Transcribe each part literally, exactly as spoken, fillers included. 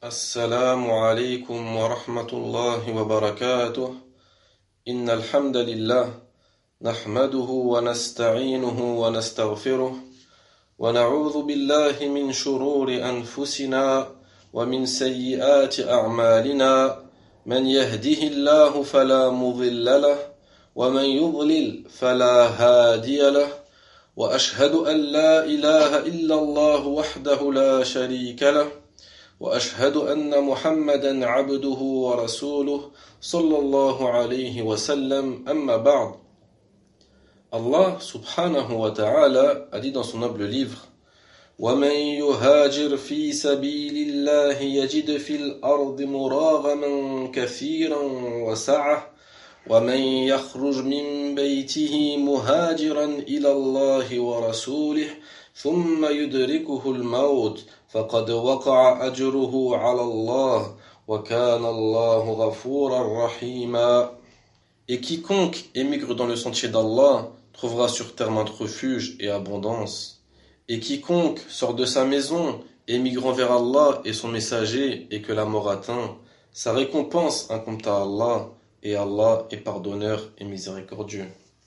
السلام عليكم ورحمة الله وبركاته. إن الحمد لله نحمده ونستعينه ونستغفره ونعوذ بالله من شرور أنفسنا ومن سيئات أعمالنا من يهده الله فلا مضل له ومن يضلل فلا هادي له وأشهد أن لا إله إلا الله وحده لا شريك له وأشهد أن محمدا عبده ورسوله صلى الله عليه وسلم أما بعد. Allah subhanahu wa ta'ala a dit dans son noble livre: وَمَنْ يُهَاجِرْ فِي سَبِيلِ اللَّهِ يَجِدْ فِي الْأَرْضِ مُرَاغَمًا كَثِيرًا وَسَعَةً وَمَنْ يَخْرُجْ مِنْ بَيْتِهِ مُهَاجِرًا إِلَى اللَّهِ وَرَسُولِهِ ثُمَّ يُدْرِكُهُ الْمَوْتُ فَقَدْ وَقَعَ أَجْرُهُ عَلَى اللَّهِ وَكَانَ اللَّهُ غَفُورًا رَحِيمًا. Et quiconque émigre dans le sentier d'Allah trouvera sur terre maintes refuge et abondance. Et quiconque sort de sa maison, émigrant vers Allah et son messager, et que la mort atteint, sa récompense incombe à Allah, et Allah est pardonneur et miséricordieux.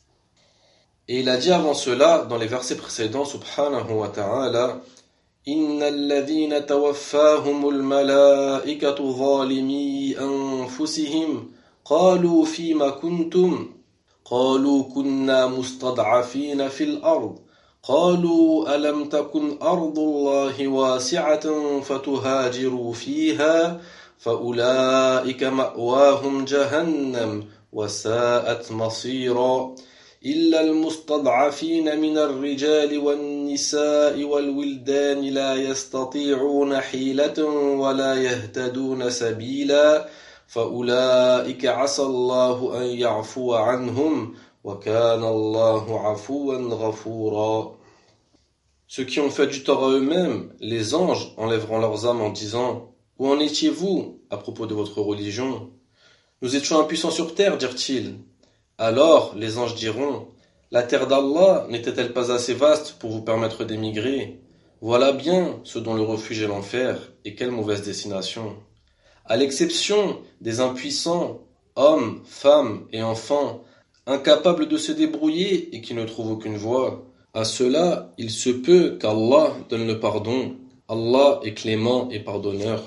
Et il a dit avant cela, dans les versets précédents, subhanahu wa ta'ala: إِنَّ الَّذِينَ تَوَفَّاهُمُ الْمَلَائِكَةُ ظَالِمِي أَنفُسِهِمْ قالوا فيما كنتم قالوا كنا مستضعفين في الأرض قالوا ألم تكن أرض الله واسعة فتهاجروا فيها فأولئك مأواهم جهنم وساءت مصيرا إلا المستضعفين من الرجال والنساء والولدان لا يستطيعون حيلة ولا يهتدون سبيلا فأولئك عسى الله أن يعفو عنهم وكان الله عفوا غفورا. Ceux qui ont fait du tort à eux-mêmes, les anges enlèveront leurs âmes en disant: Où en étiez-vous à propos de votre religion? Nous étions impuissants sur terre, dirent-ils. Alors les anges diront: La terre d'Allah n'était-elle pas assez vaste pour vous permettre d'émigrer? Voilà bien ce dont le refuge est l'enfer, et quelle mauvaise destination. À l'exception des impuissants, hommes, femmes et enfants, incapables de se débrouiller et qui ne trouvent aucune voie, à cela, il se peut qu'Allah donne le pardon. Allah est clément et pardonneur.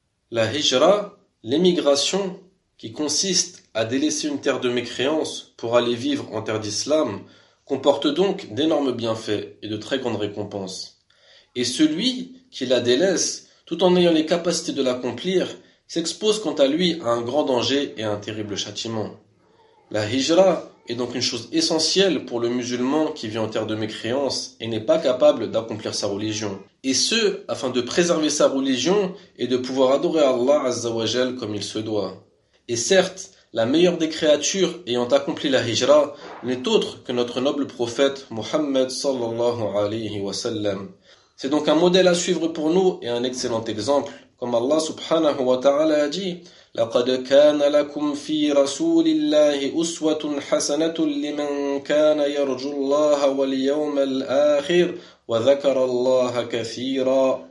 La hijra, l'émigration, qui consiste à délaisser une terre de mécréance pour aller vivre en terre d'islam, comporte donc d'énormes bienfaits et de très grandes récompenses. Et celui qui la délaisse, tout en ayant les capacités de l'accomplir, s'expose quant à lui à un grand danger et à un terrible châtiment. La hijra est donc une chose essentielle pour le musulman qui vit en terre de mécréance et n'est pas capable d'accomplir sa religion. Et ce, afin de préserver sa religion et de pouvoir adorer Allah Azza wa Jal comme il se doit. Et certes, la meilleure des créatures ayant accompli la hijra n'est autre que notre noble prophète Muhammad sallallahu alayhi wa sallam. C'est donc un modèle à suivre pour nous et un excellent exemple. Comme Allah subhanahu wa ta'ala a dit: لَقَدْ كَانَ لَكُمْ فِي رَسُولِ اللَّهِ أُسْوَةٌ حَسَنَةٌ لِمَنْ كَانَ يَرْجُو اللَّهَ وَالْيَوْمَ الْآخِرَ وَذَكَرَ اللَّهَ كَثِيرًا.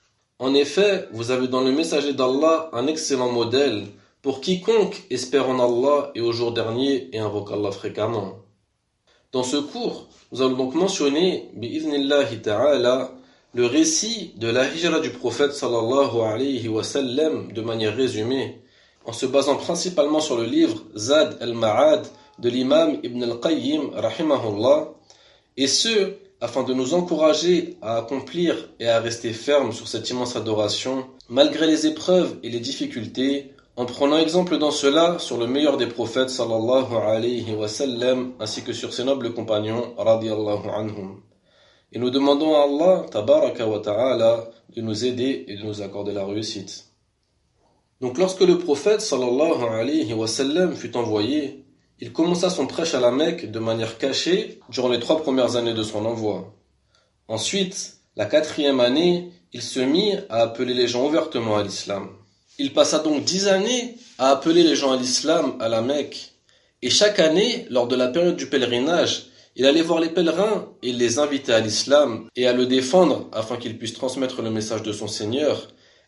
En effet, vous avez dans le messager d'Allah un excellent modèle pour quiconque espère en Allah et au jour dernier et invoque Allah fréquemment. Dans ce cours, nous allons donc mentionner, bi'idhnillahi ta'ala, le récit de la hijra du prophète sallallahu alayhi wa sallam de manière résumée, en se basant principalement sur le livre Zad al-Ma'ad de l'imam Ibn al-Qayyim rahimahullah, et ce, afin de nous encourager à accomplir et à rester fermes sur cette immense adoration, malgré les épreuves et les difficultés, en prenant exemple dans cela sur le meilleur des prophètes sallallahu alayhi wa sallam, ainsi que sur ses nobles compagnons radiyallahu anhum. Et nous demandons à Allah, tabaraka wa ta'ala, de nous aider et de nous accorder la réussite. Donc lorsque le prophète sallallahu alayhi wa sallam fut envoyé, il commença son prêche à la Mecque de manière cachée durant les trois premières années de son envoi. Ensuite, la quatrième année, il se mit à appeler les gens ouvertement à l'islam. Il passa donc dix années à appeler les gens à l'islam à la Mecque. Et chaque année, lors de la période du pèlerinage, il allait voir les pèlerins et il les invitait à l'islam et à le défendre afin qu'ils puissent transmettre le message de son Seigneur,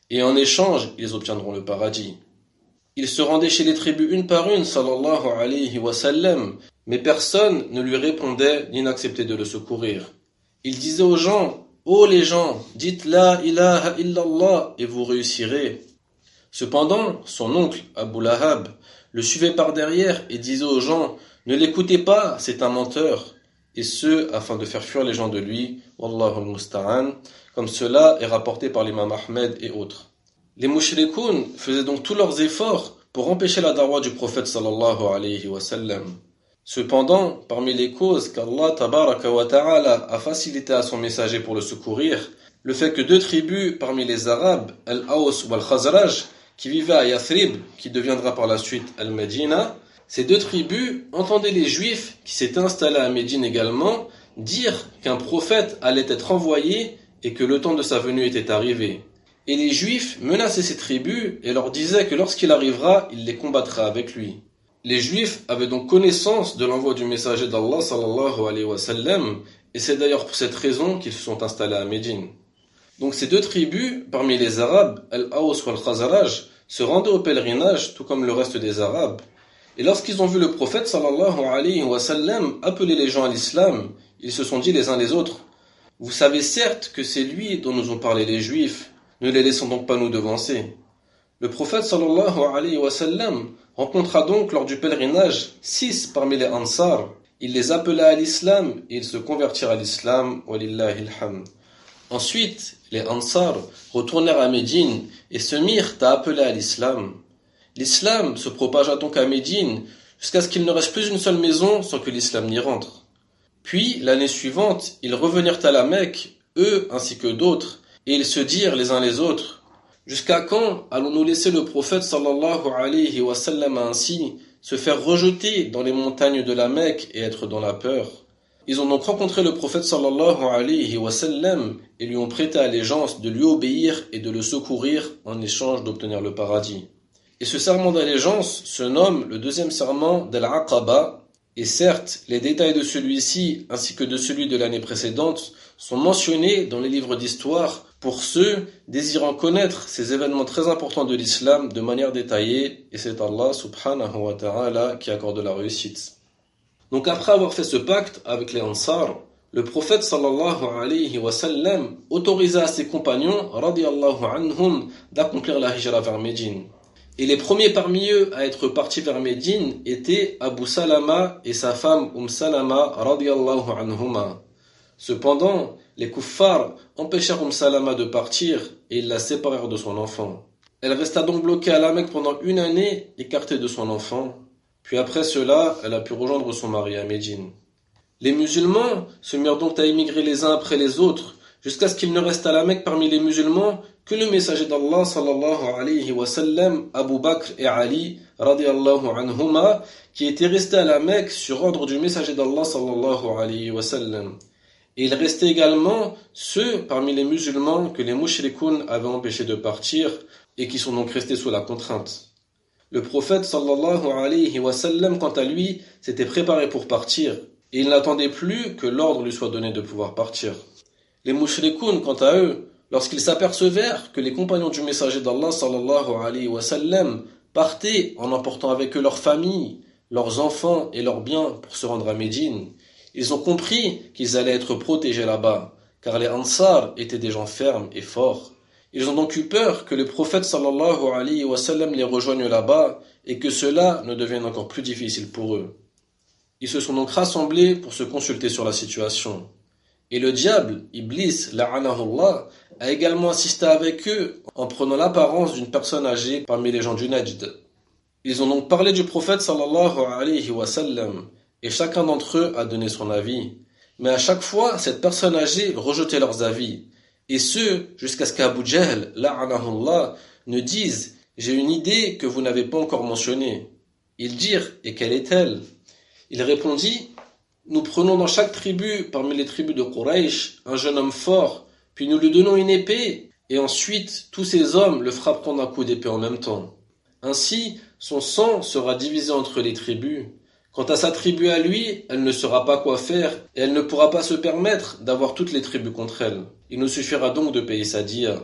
et en échange, ils obtiendront le paradis. Il se rendait chez les tribus une par une, sallallahu alayhi wa sallam, mais personne ne lui répondait ni n'acceptait de le secourir. Il disait aux gens, « Ô les gens, dites la ilaha illallah et vous réussirez. » Cependant, son oncle, Abu Lahab, le suivait par derrière et disait aux gens, « Ne l'écoutez pas, c'est un menteur. » Et ce, afin de faire fuir les gens de lui, Wallahu al-musta'an, comme cela est rapporté par l'imam Ahmed et autres. Les mushrikoun faisaient donc tous leurs efforts pour empêcher la da'wah du prophète sallallahu alayhi wa sallam. Cependant, parmi les causes qu'Allah tabaraka wa ta'ala a facilité à son messager pour le secourir, le fait que deux tribus parmi les Arabes, Al-Aws ou Al-Khazraj, qui vivaient à Yathrib, qui deviendra par la suite Al-Medina, ces deux tribus entendaient les Juifs qui s'étaient installés à Médine également dire qu'un prophète allait être envoyé et que le temps de sa venue était arrivé. Et les Juifs menaçaient ces tribus et leur disaient que lorsqu'il arrivera, il les combattra avec lui. Les Juifs avaient donc connaissance de l'envoi du messager d'Allah sallallahu alayhi wa sallam, et c'est d'ailleurs pour cette raison qu'ils se sont installés à Médine. Donc ces deux tribus, parmi les Arabes, Al-Aws ou Al-Khazraj, se rendaient au pèlerinage, tout comme le reste des Arabes. Et lorsqu'ils ont vu le prophète sallallahu alayhi wa sallam appeler les gens à l'islam, ils se sont dit les uns les autres, « Vous savez certes que c'est lui dont nous ont parlé les Juifs, ne les laissons donc pas nous devancer. » Le prophète sallallahu alayhi wa sallam rencontra donc lors du pèlerinage six parmi les Ansar. Il les appela à l'islam et ils se convertirent à l'islam, walillahi alhamd. Ensuite, les Ansar retournèrent à Médine et se mirent à appeler à l'islam. L'islam se propagea donc à Médine jusqu'à ce qu'il ne reste plus une seule maison sans que l'islam n'y rentre. Puis, l'année suivante, ils revenirent à la Mecque, eux ainsi que d'autres, et ils se dirent les uns les autres, « Jusqu'à quand allons-nous laisser le prophète sallallahu alayhi wa sallam ainsi se faire rejeter dans les montagnes de la Mecque et être dans la peur ?» Ils ont donc rencontré le prophète sallallahu alayhi wa sallam et lui ont prêté allégeance de lui obéir et de le secourir en échange d'obtenir le paradis. Et ce serment d'allégeance se nomme le deuxième serment d'Al-Aqaba, et certes, les détails de celui-ci ainsi que de celui de l'année précédente sont mentionnés dans les livres d'histoire pour ceux désirant connaître ces événements très importants de l'islam de manière détaillée, et c'est Allah subhanahu wa ta'ala qui accorde la réussite. Donc après avoir fait ce pacte avec les Ansar, le prophète sallallahu alayhi wa sallam autorisa à ses compagnons radiyallahu anhum d'accomplir la hijra vers Médine. Et les premiers parmi eux à être partis vers Médine étaient Abu Salama et sa femme Umm Salama radiyallahu anhuma. Cependant, les kuffars empêchèrent Umm Salama de partir et ils la séparèrent de son enfant. Elle resta donc bloquée à la Mecque pendant une année, écartée de son enfant. Puis après cela, elle a pu rejoindre son mari à Médine. Les musulmans se mirent donc à émigrer les uns après les autres, jusqu'à ce qu'il ne reste à la Mecque parmi les musulmans que le messager d'Allah sallallahu alayhi wa sallam, Abu Bakr et Ali radiyallahu anhuma, qui étaient restés à la Mecque sur ordre du messager d'Allah sallallahu alayhi wa sallam. Et il restait également ceux parmi les musulmans que les mushrikoun avaient empêchés de partir et qui sont donc restés sous la contrainte. Le prophète sallallahu alayhi wa sallam, quant à lui, s'était préparé pour partir et il n'attendait plus que l'ordre lui soit donné de pouvoir partir. Les mushrikoun, quant à eux, lorsqu'ils s'apercevèrent que les compagnons du messager d'Allah sallallahu alayhi wa sallam partaient en emportant avec eux leurs familles, leurs enfants et leurs biens pour se rendre à Médine, ils ont compris qu'ils allaient être protégés là-bas, car les Ansar étaient des gens fermes et forts. Ils ont donc eu peur que le prophète sallallahu alayhi wa sallam les rejoigne là-bas et que cela ne devienne encore plus difficile pour eux. Ils se sont donc rassemblés pour se consulter sur la situation. Et le diable, Iblis, la'anahullah, a également assisté avec eux en prenant l'apparence d'une personne âgée parmi les gens du Najd. Ils ont donc parlé du prophète sallallahu alayhi wa sallam et chacun d'entre eux a donné son avis. Mais à chaque fois, cette personne âgée rejetait leurs avis. Et ce, jusqu'à ce qu'Abu Jahl, la'anahullah, ne dise « J'ai une idée que vous n'avez pas encore mentionnée ». Ils dirent « Et quelle est-elle » Il répondit « Nous prenons dans chaque tribu, parmi les tribus de Quraysh, un jeune homme fort, puis nous lui donnons une épée, et ensuite tous ces hommes le frapperont d'un coup d'épée en même temps. Ainsi, son sang sera divisé entre les tribus. Quant à sa tribu à lui, elle ne saura pas quoi faire, et elle ne pourra pas se permettre d'avoir toutes les tribus contre elle. Il nous suffira donc de payer sa dia. »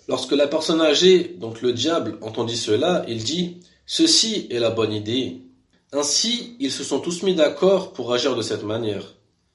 Lorsque la personne âgée, donc le diable, entendit cela, il dit « Ceci est la bonne idée ». Ainsi, ils se sont tous mis d'accord pour agir de cette manière.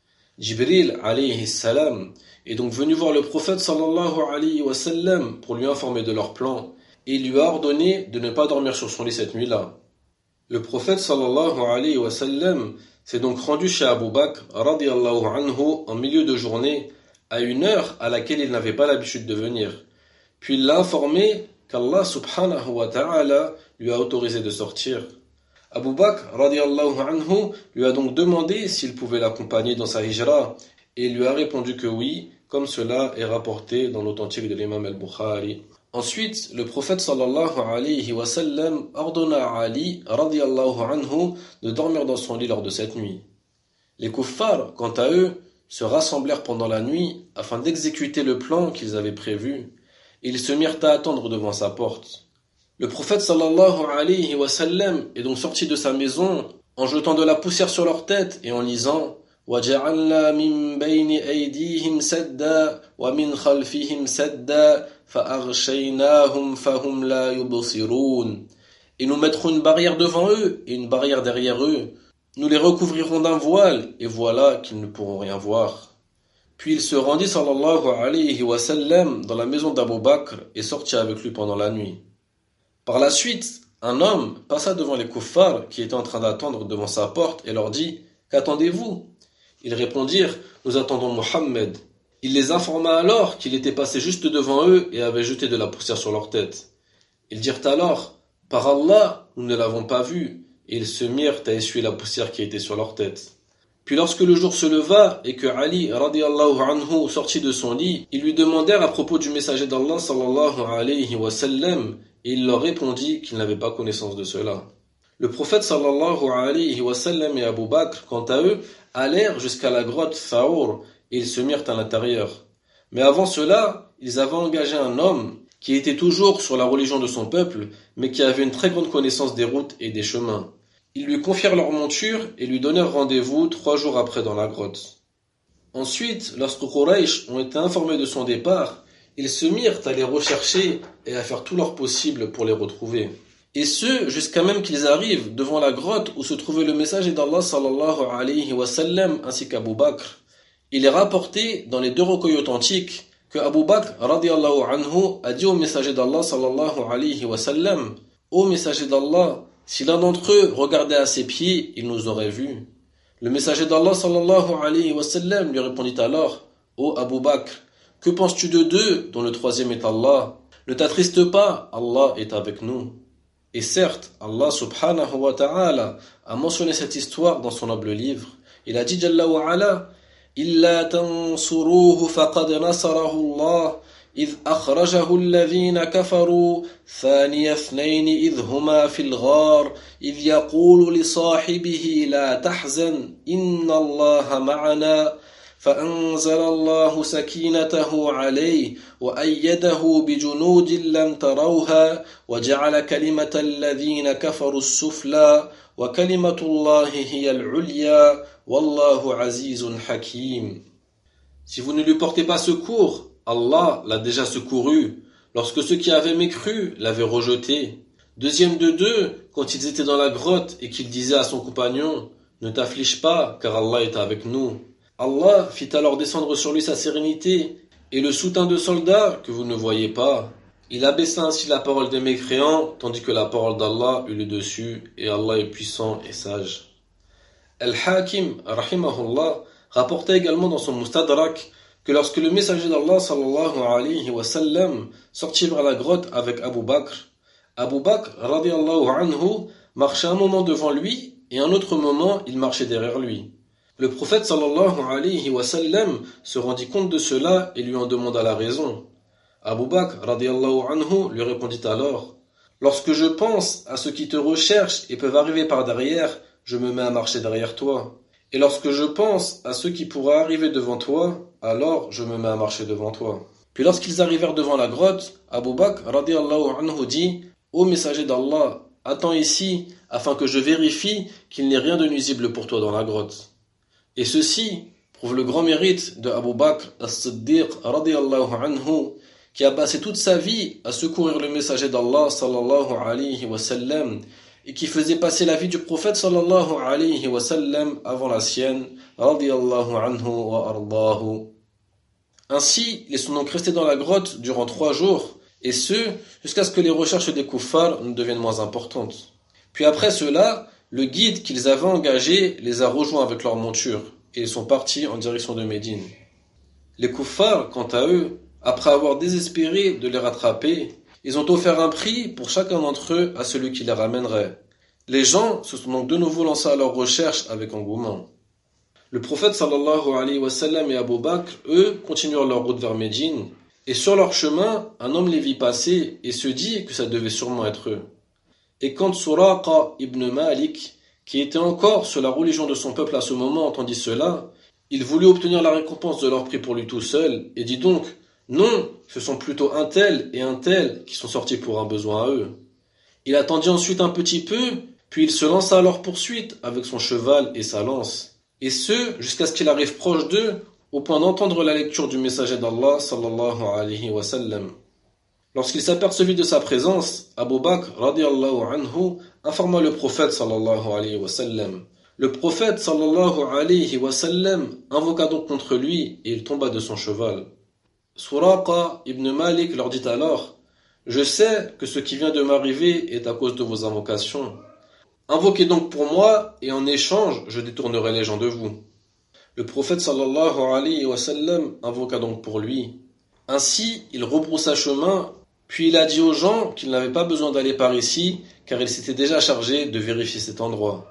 Jibril alayhi salam est donc venu voir le prophète sallallahu alayhi wa sallam pour lui informer de leur plan et il lui a ordonné de ne pas dormir sur son lit cette nuit-là. Le prophète sallallahu alayhi wa sallam s'est donc rendu chez Abu Bakr radiyallahu anhu en milieu de journée à une heure à laquelle il n'avait pas l'habitude de venir. Puis il l'a informé qu'Allah subhanahu wa ta'ala lui a autorisé de sortir. Abu Bakr radiyallahu anhu lui a donc demandé s'il pouvait l'accompagner dans sa hijra et il lui a répondu que oui, comme cela est rapporté dans l'authentique de l'imam al-Bukhari. Ensuite, le prophète sallallahu alayhi wa sallam ordonna à Ali radiyallahu anhu de dormir dans son lit lors de cette nuit. Les kuffars, quant à eux, se rassemblèrent pendant la nuit afin d'exécuter le plan qu'ils avaient prévu et ils se mirent à attendre devant sa porte. Le prophète sallallahu alayhi wa sallam est donc sorti de sa maison en jetant de la poussière sur leur tête et en lisant وَجَعَلْنَا مِن بَيْنِ أَيْدِيهِمْ سَدًّا وَمِنْ خَلْفِهِمْ سَدًّا فَأَغْشَيْنَاهُمْ فَهُمْ لَا يُبْصِرُونَ. Et nous mettrons une barrière devant eux et une barrière derrière eux. Nous les recouvrirons d'un voile et voilà qu'ils ne pourront rien voir. Puis il se rendit sallallahu alayhi wa sallam dans la maison d'Abu Bakr et sortit avec lui pendant la nuit. Par la suite, un homme passa devant les kuffars qui étaient en train d'attendre devant sa porte et leur dit « Qu'attendez-vous » Ils répondirent « Nous attendons Mohammed ». Il les informa alors qu'il était passé juste devant eux et avait jeté de la poussière sur leur tête. Ils dirent alors « Par Allah, nous ne l'avons pas vu » et ils se mirent à essuyer la poussière qui était sur leur tête. Puis lorsque le jour se leva et que Ali radiyallahu anhu sortit de son lit, ils lui demandèrent à propos du messager d'Allah sallallahu alayhi wa sallam et il leur répondit qu'il n'avait pas connaissance de cela. Le prophète sallallahu alayhi wa sallam et Abu Bakr, quant à eux, allèrent jusqu'à la grotte Thawr et ils se mirent à l'intérieur. Mais avant cela, ils avaient engagé un homme qui était toujours sur la religion de son peuple, mais qui avait une très grande connaissance des routes et des chemins. Ils lui confièrent leur monture et lui donnèrent rendez-vous trois jours après dans la grotte. Ensuite, lorsque Quraysh ont été informés de son départ, ils se mirent à les rechercher et à faire tout leur possible pour les retrouver. Et ce, jusqu'à même qu'ils arrivent devant la grotte où se trouvait le messager d'Allah sallallahu alayhi wa sallam ainsi qu'Abu Bakr. Il est rapporté dans les deux recueils authentiques que Abu Bakr radiyallahu anhu a dit au messager d'Allah sallallahu alayhi wa sallam « Ô messager d'Allah, si l'un d'entre eux regardait à ses pieds, il nous aurait vus. » Le messager d'Allah sallallahu alayhi wa sallam lui répondit alors « Ô Abu Bakr, que penses-tu de deux dont le troisième est Allah? Ne t'attriste pas, Allah est avec nous. » Et certes, Allah subhanahu wa ta'ala a mentionné cette histoire dans son noble livre. Il a dit Jalla wa ala إِلَّا تَنْصُرُوهُ فَقَدْ نَصَرَهُ اللَّهُ إِذْ أَخْرَجَهُ الَّذِينَ كَفَرُوا ثَانِيَ اثْنَيْنِ إِذْ هُمَا فِي الْغَارِ إِذْ يَقُولُ لِصَاحِبِهِ لَا تَحْزَنْ إِنَّ اللَّهَ مَعَنَا فأنزل الله سكينته عليه وأيده بجنود لم تروها وجعل كلمة الذين كفروا السفلى وكلمة الله هي العليا والله عزيز حكيم. Si vous ne lui portez pas secours, Allah l'a déjà secouru lorsque ceux qui avaient mécru l'avaient rejeté. Deuxième de deux, quand ils étaient dans la grotte et qu'il disait à son compagnon « Ne t'afflige pas, car Allah est avec nous ». Allah fit alors descendre sur lui sa sérénité et le soutien de soldats que vous ne voyez pas. Il abaissa ainsi la parole des mécréants, tandis que la parole d'Allah eut le dessus, et Allah est puissant et sage. Al-Hakim, rahimahullah, rapportait également dans son Mustadrak que lorsque le messager d'Allah sallallahu alayhi wa sallam sortit vers la grotte avec Abu Bakr, Abu Bakr radiyallahu anhu marchait un moment devant lui et un autre moment il marchait derrière lui. Le prophète sallallahu alayhi wa sallam se rendit compte de cela et lui en demanda la raison. Abu Bakr radiyallahu anhu lui répondit alors « Lorsque je pense à ceux qui te recherchent et peuvent arriver par derrière, je me mets à marcher derrière toi. Et lorsque je pense à ceux qui pourraient arriver devant toi, alors je me mets à marcher devant toi. » Puis lorsqu'ils arrivèrent devant la grotte, Abu Bakr radiyallahu anhu dit « Ô messager d'Allah, attends ici afin que je vérifie qu'il n'y ait rien de nuisible pour toi dans la grotte. » Et ceci prouve le grand mérite de Abu Bakr as-Siddiq radiyallahu anhu qui a passé toute sa vie à secourir le messager d'Allah sallallahu alayhi wa sallam et qui faisait passer la vie du prophète sallallahu alayhi wa sallam avant la sienne, radiyallahu anhu wa ardahu. Ainsi, ils sont donc restés dans la grotte durant trois jours, et ce, jusqu'à ce que les recherches des kuffars ne deviennent moins importantes. Puis après cela, le guide qu'ils avaient engagé les a rejoints avec leur monture, et ils sont partis en direction de Médine. Les kuffars, quant à eux, après avoir désespéré de les rattraper, ils ont offert un prix pour chacun d'entre eux à celui qui les ramènerait. Les gens se sont donc de nouveau lancés à leur recherche avec engouement. Le prophète sallallahu alayhi wa sallam et Abu Bakr, eux, continuèrent leur route vers Médine, et sur leur chemin, un homme les vit passer et se dit que ça devait sûrement être eux. Et quand Suraqa ibn Malik, qui était encore sur la religion de son peuple à ce moment, entendit cela, il voulut obtenir la récompense de leur prix pour lui tout seul, et dit donc, non, ce sont plutôt un tel et un tel qui sont sortis pour un besoin à eux. Il attendit ensuite un petit peu, puis il se lança à leur poursuite avec son cheval et sa lance. Et ce, jusqu'à ce qu'il arrive proche d'eux, au point d'entendre la lecture du messager d'Allah sallallahu alayhi wa sallam. Lorsqu'il s'apercevit de sa présence, Abu Bakr radiyallahu anhu informa le prophète sallallahu alayhi wa sallam. Le prophète sallallahu alayhi wa sallam invoqua donc contre lui et il tomba de son cheval. Suraqa ibn Malik leur dit alors, « Je sais que ce qui vient de m'arriver est à cause de vos invocations. Invoquez donc pour moi et en échange je détournerai les gens de vous. » Le prophète sallallahu alayhi wa sallam invoqua donc pour lui. Ainsi, il rebroussa chemin, puis il a dit aux gens qu'ils n'avaient pas besoin d'aller par ici, car il s'était déjà chargé de vérifier cet endroit.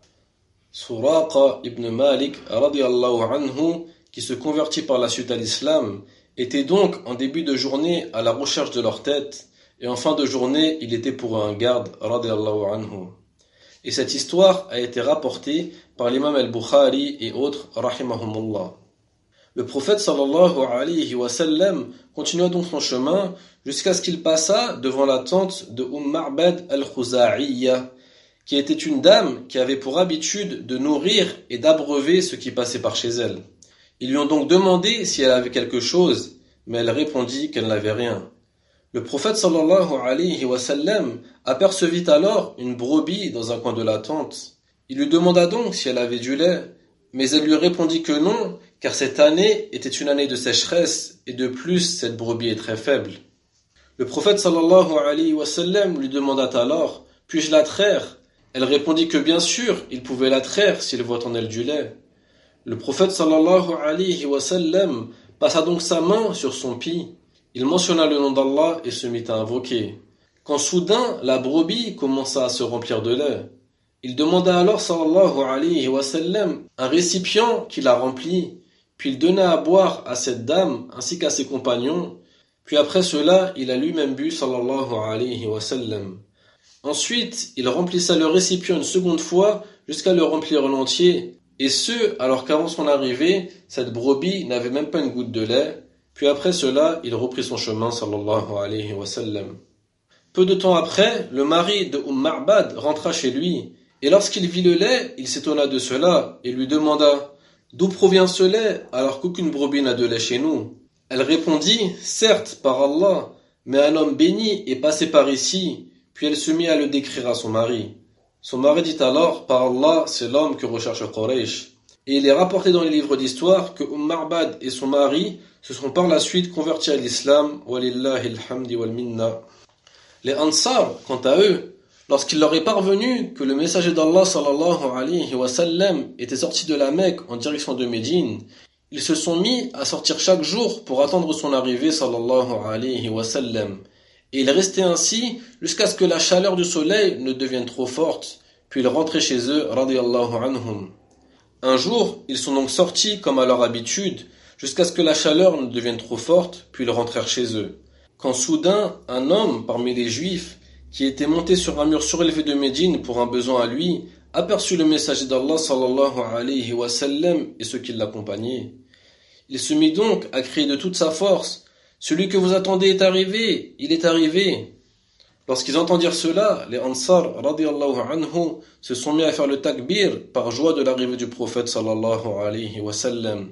Suraqa ibn Malik radiyallahu anhu, qui se convertit par la suite à l'islam, était donc en début de journée à la recherche de leur tête, et en fin de journée, il était pour eux un garde radiyallahu anhu. Et cette histoire a été rapportée par l'imam al-Bukhari et autres, rahimahumullah. Le prophète sallallahu alayhi wa sallam continua donc son chemin jusqu'à ce qu'il passa devant la tente de Umm Ma'bad al-Khuza'iyya, qui était une dame qui avait pour habitude de nourrir et d'abreuver ceux qui passaient par chez elle. Ils lui ont donc demandé si elle avait quelque chose, mais elle répondit qu'elle n'avait rien. Le prophète sallallahu alayhi wa sallam apercevit alors une brebis dans un coin de la tente. Il lui demanda donc si elle avait du lait, mais elle lui répondit que non, car cette année était une année de sécheresse, et de plus cette brebis est très faible. Le prophète sallallahu alayhi wa sallam lui demanda alors, puis-je la traire? Elle répondit que bien sûr, il pouvait la traire s'il voit en elle du lait. Le prophète sallallahu alayhi wa sallam passa donc sa main sur son pis. Il mentionna le nom d'Allah et se mit à invoquer. Quand soudain, la brebis commença à se remplir de lait. Il demanda alors sallallahu alayhi wa sallam un récipient qui la remplit, puis il donna à boire à cette dame ainsi qu'à ses compagnons, puis après cela, il a lui-même bu sallallahu alayhi wa sallam. Ensuite, il remplissa le récipient une seconde fois jusqu'à le remplir en entier, et ce, alors qu'avant son arrivée, cette brebis n'avait même pas une goutte de lait. Puis après cela, il reprit son chemin, sallallahu alayhi wa sallam. Peu de temps après, le mari de Umm Ma'bad rentra chez lui, et lorsqu'il vit le lait, il s'étonna de cela, et lui demanda « D'où provient ce lait, alors qu'aucune brebis n'a de lait chez nous ?» Elle répondit « Certes, par Allah, mais un homme béni est passé par ici. » Puis elle se mit à le décrire à son mari. Son mari dit alors « Par Allah, c'est l'homme que recherche Quraysh. » Et il est rapporté dans les livres d'histoire que Umm Ma'bad et son mari se sont par la suite convertis à l'islam, walillahi alhamdi wal minna. Les Ansar, quant à eux, lorsqu'il leur est parvenu que le messager d'Allah sallallahu alayhi wa sallam était sorti de la Mecque en direction de Médine, ils se sont mis à sortir chaque jour pour attendre son arrivée sallallahu alayhi wa sallam. Et ils restaient ainsi jusqu'à ce que la chaleur du soleil ne devienne trop forte, puis ils rentraient chez eux, radiyallahu anhum. Un jour, ils sont donc sortis comme à leur habitude, jusqu'à ce que la chaleur ne devienne trop forte, puis ils rentrèrent chez eux. Quand soudain, un homme parmi les Juifs, qui était monté sur un mur surélevé de Médine pour un besoin à lui, aperçut le messager d'Allah sallallahu alayhi wa sallam et ceux qui l'accompagnaient. Il se mit donc à crier de toute sa force, « Celui que vous attendez est arrivé, il est arrivé !» Lorsqu'ils entendirent cela, les Ansar radiyallahu anhu se sont mis à faire le takbir par joie de l'arrivée du prophète sallallahu alayhi wa sallam.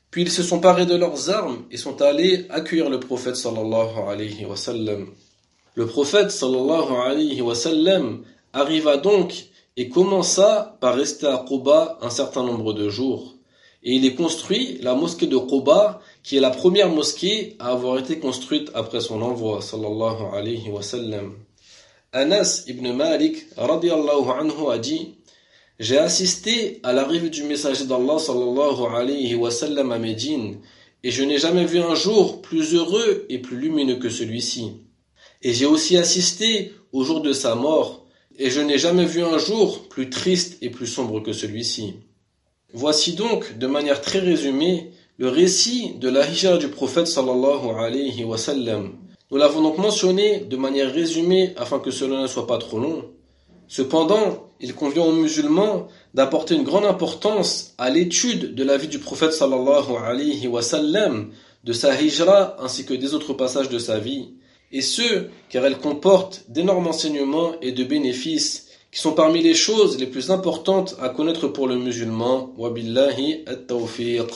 Puis ils se sont parés de leurs armes et sont allés accueillir le prophète sallallahu alayhi wa sallam. Le prophète sallallahu alayhi wa sallam arriva donc et commença par rester à Quba un certain nombre de jours. Et il est construit la mosquée de Quba, qui est la première mosquée à avoir été construite après son envoi sallallahu alayhi wa sallam. Anas ibn Malik radiyallahu anhu a dit: j'ai assisté à l'arrivée du messager d'Allah sallallahu alayhi wa sallam à Médine, et je n'ai jamais vu un jour plus heureux et plus lumineux que celui-ci. Et j'ai aussi assisté au jour de sa mort, et je n'ai jamais vu un jour plus triste et plus sombre que celui-ci. Voici donc, de manière très résumée, le récit de la hijra du prophète sallallahu alayhi wa sallam. Nous l'avons donc mentionné de manière résumée afin que cela ne soit pas trop long. Cependant, il convient aux musulmans d'apporter une grande importance à l'étude de la vie du prophète sallallahu alayhi wa sallam, de sa hijra ainsi que des autres passages de sa vie, et ce, car elle comporte d'énormes enseignements et de bénéfices qui sont parmi les choses les plus importantes à connaître pour le musulman. Wa billahi at-tawfiq.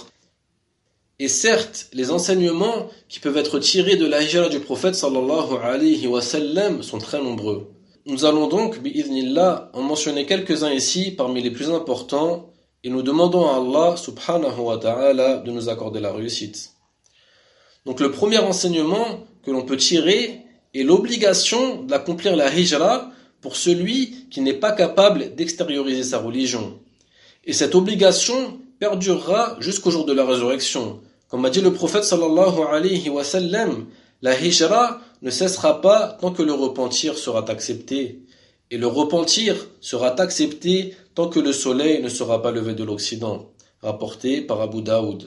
Et certes, les enseignements qui peuvent être tirés de la hijra du prophète sallallahu alayhi wa sallam sont très nombreux. Nous allons donc, bi'idhnillah, en mentionner quelques-uns ici parmi les plus importants, et nous demandons à Allah subhanahu wa ta'ala de nous accorder la réussite. Donc le premier enseignement que l'on peut tirer est l'obligation d'accomplir la hijra pour celui qui n'est pas capable d'extérioriser sa religion. Et cette obligation perdurera jusqu'au jour de la résurrection. Comme a dit le prophète sallallahu alayhi wa sallam, la hijra ne cessera pas tant que le repentir sera accepté. Et le repentir sera accepté tant que le soleil ne sera pas levé de l'Occident. Rapporté par Abu Daoud.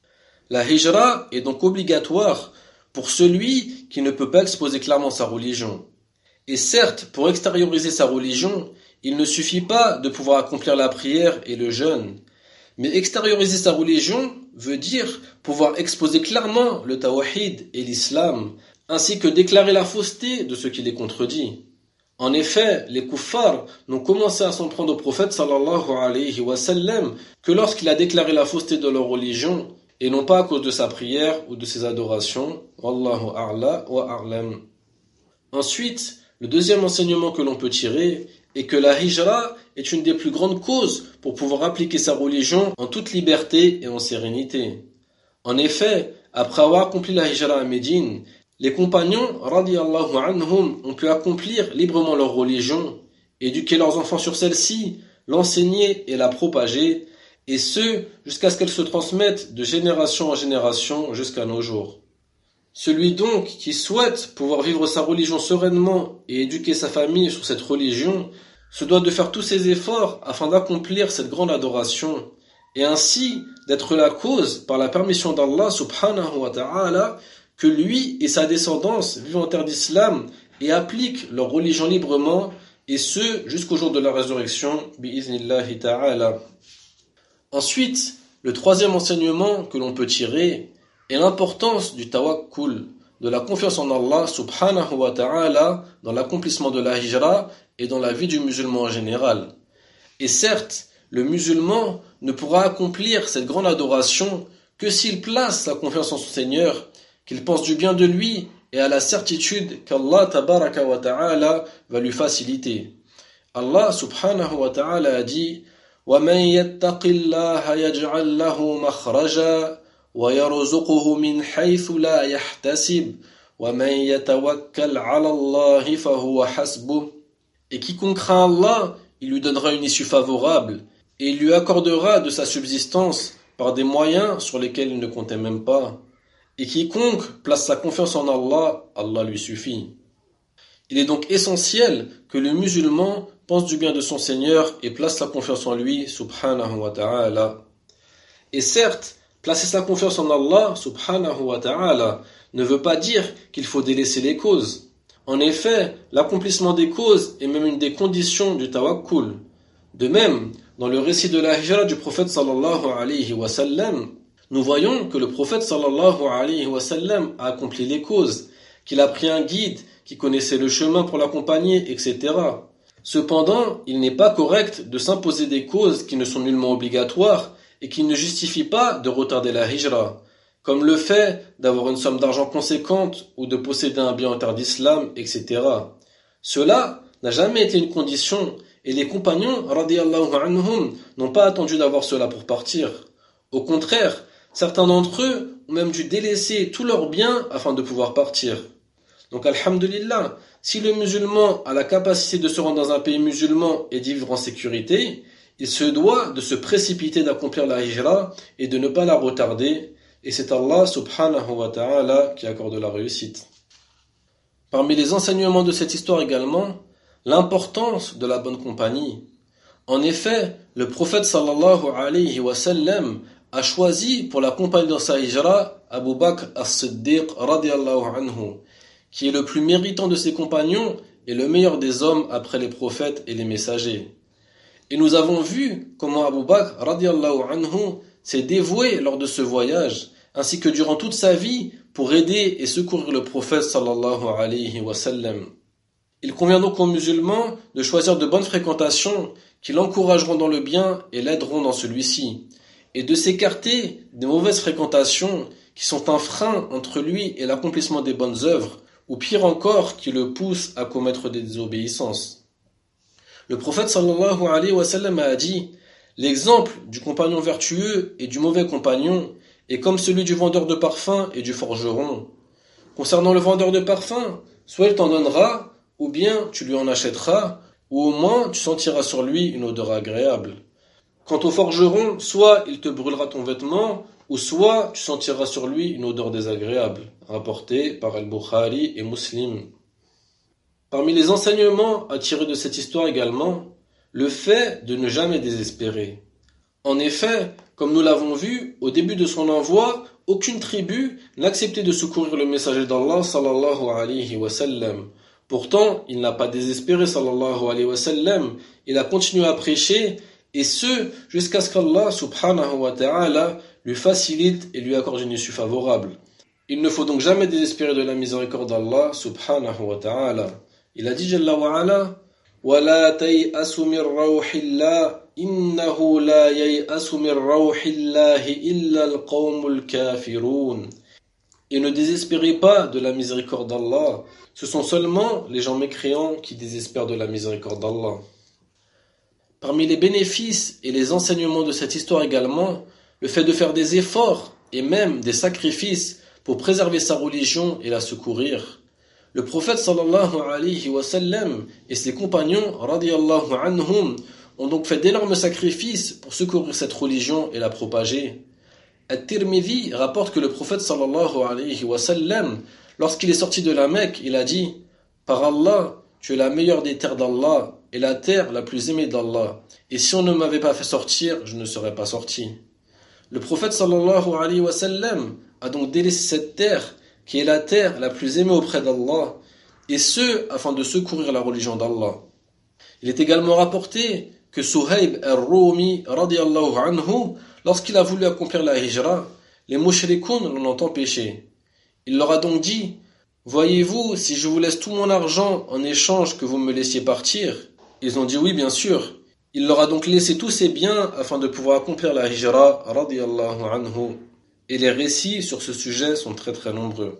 La hijra est donc obligatoire pour celui qui ne peut pas exposer clairement sa religion. Et certes, pour extérioriser sa religion, il ne suffit pas de pouvoir accomplir la prière et le jeûne. Mais extérioriser sa religion veut dire pouvoir exposer clairement le tawhid et l'islam, ainsi que déclarer la fausseté de ce qui les contredit. En effet, les kuffars n'ont commencé à s'en prendre au prophète sallallahu alayhi wa sallam que lorsqu'il a déclaré la fausseté de leur religion, et non pas à cause de sa prière ou de ses adorations. Wallahu a'la wa a'lam. Ensuite, le deuxième enseignement que l'on peut tirer est que la hijra est une des plus grandes causes pour pouvoir appliquer sa religion en toute liberté et en sérénité. En effet, après avoir accompli la hijra à Médine, les compagnons radiyallahu anhum ont pu accomplir librement leur religion, éduquer leurs enfants sur celle-ci, l'enseigner et la propager, et ce, jusqu'à ce qu'elle se transmette de génération en génération jusqu'à nos jours. Celui donc qui souhaite pouvoir vivre sa religion sereinement et éduquer sa famille sur cette religion se doit de faire tous ses efforts afin d'accomplir cette grande adoration et ainsi d'être la cause, par la permission d'Allah subhanahu wa ta'ala, que lui et sa descendance vivent en terre d'islam et appliquent leur religion librement, et ce jusqu'au jour de la résurrection bi'iznillahi ta'ala. Ensuite, le troisième enseignement que l'on peut tirer est l'importance du tawakkul, de la confiance en Allah subhanahu wa ta'ala dans l'accomplissement de la hijra et dans la vie du musulman en général. Et certes, le musulman ne pourra accomplir cette grande adoration que s'il place sa confiance en son Seigneur, qu'il pense du bien de lui et a la certitude qu'Allah tabaraka wa ta'ala va lui faciliter. Allah subhanahu wa ta'ala a dit: وَمَنْ يَتَّقِ اللَّهَ يَجْعَلْ لَهُ مَخْرَجًا وَيَرْزُقْهُ مِنْ حَيْثُ لَا يَحْتَسِبُ وَمَنْ يَتَوَكَّلْ عَلَى اللَّهِ فَهُوَ حَسْبُهُ. Et quiconque craint Allah, il lui donnera une issue favorable, et il lui accordera de sa subsistance par des moyens sur lesquels il ne comptait même pas. Et quiconque place sa confiance en Allah, Allah lui suffit. Il est donc essentiel que le musulman pense du bien de son Seigneur et place sa confiance en lui, subhanahu wa ta'ala. Et certes, placer sa confiance en Allah, subhanahu wa ta'ala, ne veut pas dire qu'il faut délaisser les causes. En effet, l'accomplissement des causes est même une des conditions du tawakkul. De même, dans le récit de la hijra du prophète sallallahu alayhi wa sallam, nous voyons que le prophète sallallahu alayhi wa sallam a accompli les causes, qu'il a pris un guide qui connaissait le chemin pour l'accompagner, et cetera. Cependant, il n'est pas correct de s'imposer des causes qui ne sont nullement obligatoires et qui ne justifient pas de retarder la hijra, comme le fait d'avoir une somme d'argent conséquente ou de posséder un bien en terre d'islam, et cetera. Cela n'a jamais été une condition et les compagnons radiyallahu anhum n'ont pas attendu d'avoir cela pour partir. Au contraire, certains d'entre eux ont même dû délaisser tous leurs biens afin de pouvoir partir. Donc alhamdulillah, si le musulman a la capacité de se rendre dans un pays musulman et d'y vivre en sécurité, il se doit de se précipiter d'accomplir la hijra et de ne pas la retarder, et c'est Allah subhanahu wa ta'ala qui accorde la réussite. Parmi les enseignements de cette histoire également, l'importance de la bonne compagnie. En effet, le prophète sallallahu alayhi wa sallam a choisi pour la compagnie dans sa hijra Abu Bakr as-Siddiq radiyallahu anhu, qui est le plus méritant de ses compagnons et le meilleur des hommes après les prophètes et les messagers. Et nous avons vu comment Abu Bakr radiyallahu anhu s'est dévoué lors de ce voyage, ainsi que durant toute sa vie, pour aider et secourir le prophète sallallahu alayhi wa sallam. Il convient donc aux musulmans de choisir de bonnes fréquentations qui l'encourageront dans le bien et l'aideront dans celui-ci, et de s'écarter des mauvaises fréquentations qui sont un frein entre lui et l'accomplissement des bonnes œuvres, ou pire encore, qui le poussent à commettre des désobéissances. Le prophète sallallahu alayhi wa sallam a dit: l'exemple du compagnon vertueux et du mauvais compagnon est comme celui du vendeur de parfums et du forgeron. Concernant le vendeur de parfums, soit il t'en donnera, ou bien tu lui en achèteras, ou au moins tu sentiras sur lui une odeur agréable. Quant au forgeron, soit il te brûlera ton vêtement, ou soit tu sentiras sur lui une odeur désagréable, rapporté par Al-Bukhari et Muslim. Parmi les enseignements à tirer de cette histoire également, le fait de ne jamais désespérer. En effet, comme nous l'avons vu, au début de son envoi, aucune tribu n'acceptait de secourir le messager d'Allah sallallahu alayhi wa sallam. Pourtant, il n'a pas désespéré sallallahu alayhi wa sallam, il a continué à prêcher, et ce, jusqu'à ce qu'Allah subhanahu wa ta'ala lui facilite et lui accorde une issue favorable. Il ne faut donc jamais désespérer de la miséricorde d'Allah subhanahu wa ta'ala. Il a dit Jalla wa ala: وَلَا تَيْأَسُ مِنْ رَوْحِ اللَّهِ إِنَّهُ لَا يَيْأَسُ مِنْ رَوْحِ اللَّهِ إِلَّا الْقَوْمُ الْكَافِرُونَ. Et ne désespérez pas de la miséricorde d'Allah, ce sont seulement les gens mécréants qui désespèrent de la miséricorde d'Allah. Parmi les bénéfices et les enseignements de cette histoire également, le fait de faire des efforts et même des sacrifices pour préserver sa religion et la secourir. Le prophète sallallahu alayhi wa sallam et ses compagnons radiyallahu anhum ont donc fait d'énormes sacrifices pour secourir cette religion et la propager. At-Tirmidhi rapporte que le prophète sallallahu alayhi wa sallam, lorsqu'il est sorti de la Mecque, il a dit: par Allah, tu es la meilleure des terres d'Allah et la terre la plus aimée d'Allah. Et si on ne m'avait pas fait sortir, je ne serais pas sorti. Le prophète sallallahu alayhi wa sallam a donc délaissé cette terre qui est la terre la plus aimée auprès d'Allah, et ce, afin de secourir la religion d'Allah. Il est également rapporté que Suhayb al-Rumi radiyallahu anhu, lorsqu'il a voulu accomplir la hijra, les mushrikoun l'en ont empêché. Il leur a donc dit: voyez-vous, si je vous laisse tout mon argent en échange que vous me laissiez partir? Ils ont dit oui, bien sûr. Il leur a donc laissé tous ses biens afin de pouvoir accomplir la hijra radiyallahu anhu. Et les récits sur ce sujet sont très très nombreux.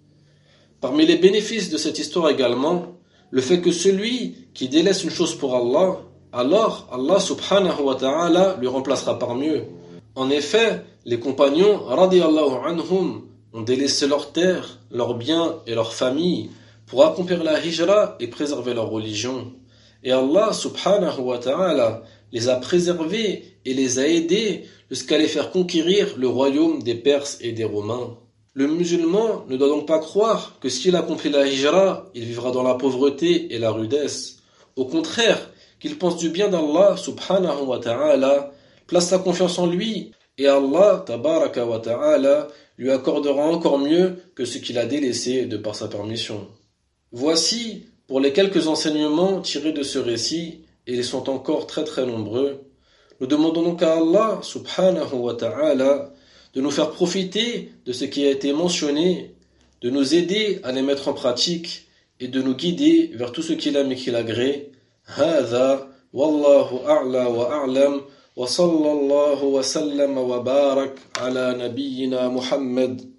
Parmi les bénéfices de cette histoire également, le fait que celui qui délaisse une chose pour Allah, alors Allah subhanahu wa ta'ala lui remplacera par mieux. En effet, les compagnons radiyallahu anhum ont délaissé leurs terres, leurs biens et leurs familles pour accomplir la hijra et préserver leur religion. Et Allah subhanahu wa ta'ala les a préservés et les a aidés jusqu'à les faire conquérir le royaume des Perses et des Romains. Le musulman ne doit donc pas croire que s'il accomplit la hijra, il vivra dans la pauvreté et la rudesse. Au contraire, qu'il pense du bien d'Allah subhanahu wa ta'ala, place sa confiance en lui, et Allah tabaraka wa ta'ala lui accordera encore mieux que ce qu'il a délaissé de par sa permission. Voici pour les quelques enseignements tirés de ce récit, et ils sont encore très très nombreux. Nous demandons donc à Allah subhanahu wa ta'ala de nous faire profiter de ce qui a été mentionné, de nous aider à les mettre en pratique et de nous guider vers tout ce qu'il aime et qu'il agrée. هذا والله أعلى وأعلم وصلى الله وسلم وبارك على نبينا محمد